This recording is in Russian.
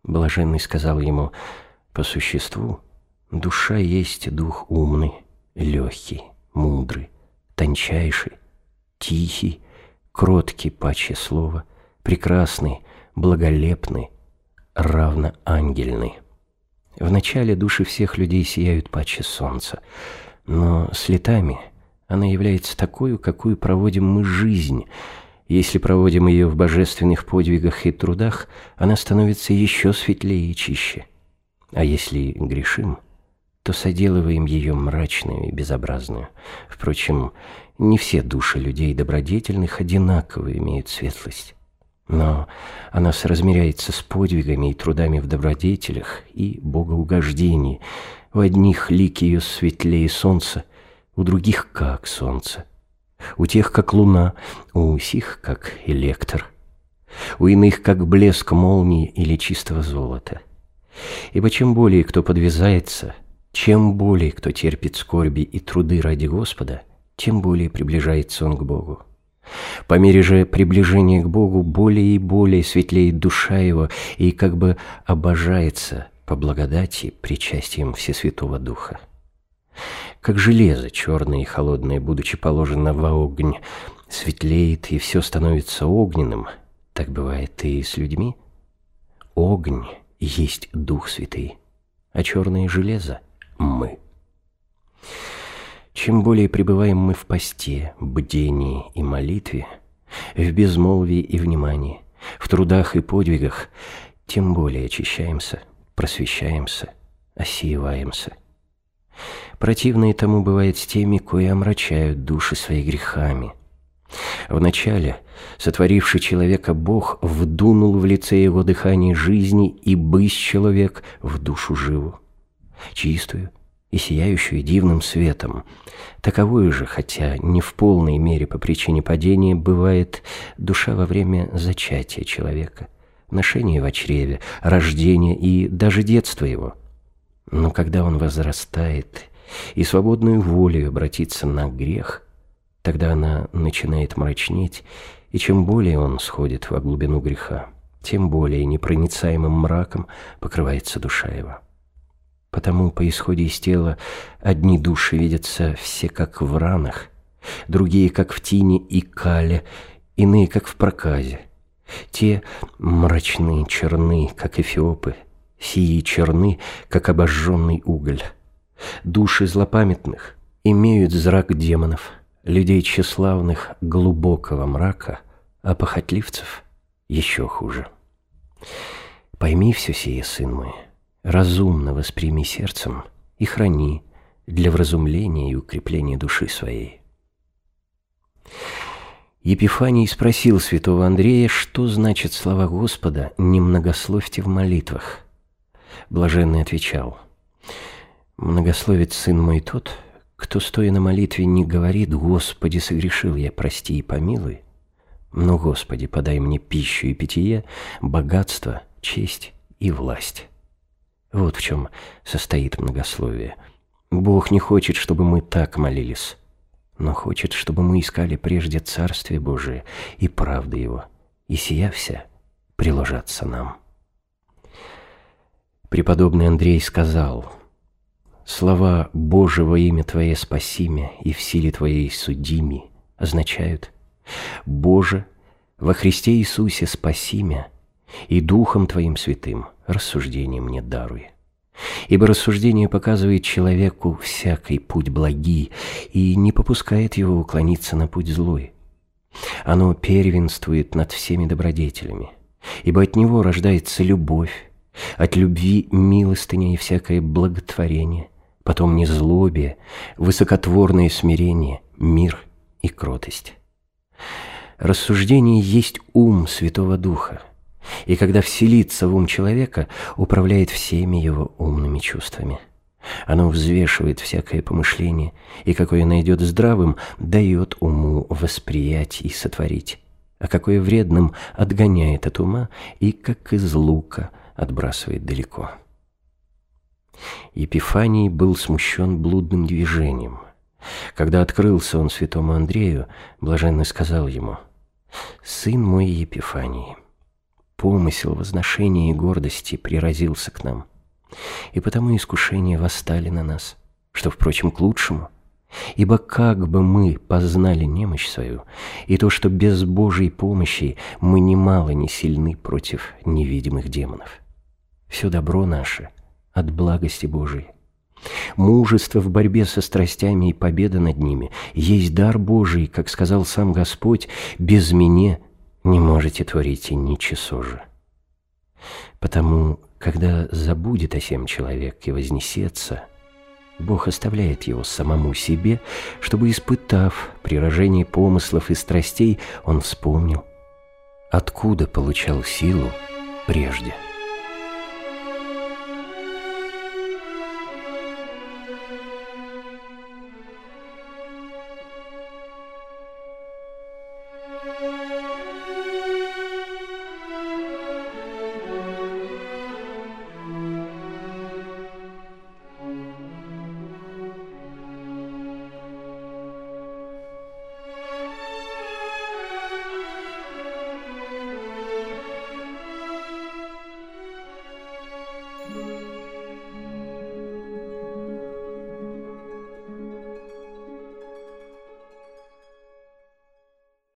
Блаженный сказал ему: по существу душа есть дух умный, легкий, мудрый, тончайший, тихий, кроткий паче слова, прекрасный, благолепный, равноангельный. Вначале души всех людей сияют паче солнца, но с летами она является такой, какую проводим мы жизнь. Если проводим ее в божественных подвигах и трудах, она становится еще светлее и чище. А если грешим, то соделываем ее мрачную и безобразную. Впрочем, не все души людей добродетельных одинаково имеют светлость. Но она соразмеряется с подвигами и трудами в добродетелях и богоугождении. У одних лик ее светлее солнца, у других как солнце, у тех как луна, у сих как электр, у иных как блеск молнии или чистого золота. Ибо чем более кто подвязается, чем более кто терпит скорби и труды ради Господа, тем более приближается он к Богу. По мере же приближения к Богу более и более светлеет душа его и как бы обожается по благодати причастием Всесвятого Духа. Как железо черное и холодное, будучи положено во огонь, светлеет и все становится огненным, так бывает и с людьми. Огонь есть Дух Святый, а черное железо – мы. Чем более пребываем мы в посте, бдении и молитве, в безмолвии и внимании, в трудах и подвигах, тем более очищаемся, просвещаемся, осеиваемся. Противное тому бывает с теми, кои омрачают души свои грехами. Вначале, сотворивший человека Бог, вдунул в лице его дыхание жизни, и бысь человек в душу живу, чистую и сияющую дивным светом. Таковою же, хотя не в полной мере по причине падения, бывает душа во время зачатия человека, ношения во чреве, рождения и даже детства его. Но когда он возрастает и свободную волею обратится на грех, тогда она начинает мрачнеть, и чем более он сходит во глубину греха, тем более непроницаемым мраком покрывается душа его. Потому по исходе из тела одни души видятся все как в ранах, другие как в тине и кале, иные как в проказе. Те мрачны, черны, как эфиопы, сии черны, как обожженный уголь. Души злопамятных имеют зрак демонов, людей тщеславных глубокого мрака, а похотливцев еще хуже. Пойми все сие, сын мой, разумно восприми сердцем и храни для вразумления и укрепления души своей. Епифаний спросил святого Андрея, что значит слова Господа «не многословьте в молитвах». Блаженный отвечал: «Многословит сын мой тот, кто, стоя на молитве, не говорит: Господи, согрешил я, прости и помилуй, но, Господи, подай мне пищу и питье, богатство, честь и власть». Вот в чем состоит многословие. Бог не хочет, чтобы мы так молились, но хочет, чтобы мы искали прежде Царствие Божие и правды Его, и сия вся приложатся нам. Преподобный Андрей сказал: «Слова «Боже, во имя Твое спаси мя, и в силе Твоей суди ми» означают: «Боже, во Христе Иисусе спаси мя, и Духом Твоим Святым рассуждение мне даруй». Ибо рассуждение показывает человеку всякий путь благий и не попускает его уклониться на путь злой. Оно первенствует над всеми добродетелями, ибо от него рождается любовь, от любви милостыня и всякое благотворение, потом незлобие, высокотворное смирение, мир и кротость. Рассуждение есть ум Святого Духа, и когда вселится в ум человека, управляет всеми его умными чувствами. Оно взвешивает всякое помышление, и какое найдет здравым, дает уму восприять и сотворить, а какое вредным отгоняет от ума и, как из лука, отбрасывает далеко. Епифаний был смущен блудным движением. Когда открылся он святому Андрею, блаженный сказал ему: «Сын мой Епифаний, помысел возношения и гордости приразился к нам. И потому искушения восстали на нас, что, впрочем, к лучшему. Ибо как бы мы познали немощь свою, и то, что без Божьей помощи мы немало не сильны против невидимых демонов. Все добро наше от благости Божией. Мужество в борьбе со страстями и победа над ними есть дар Божий, как сказал сам Господь: «Без меня не можете творить и ничего же». Потому, когда забудет о сем человек и вознесется, Бог оставляет его самому себе, чтобы, испытав приражение помыслов и страстей, он вспомнил, откуда получал силу прежде.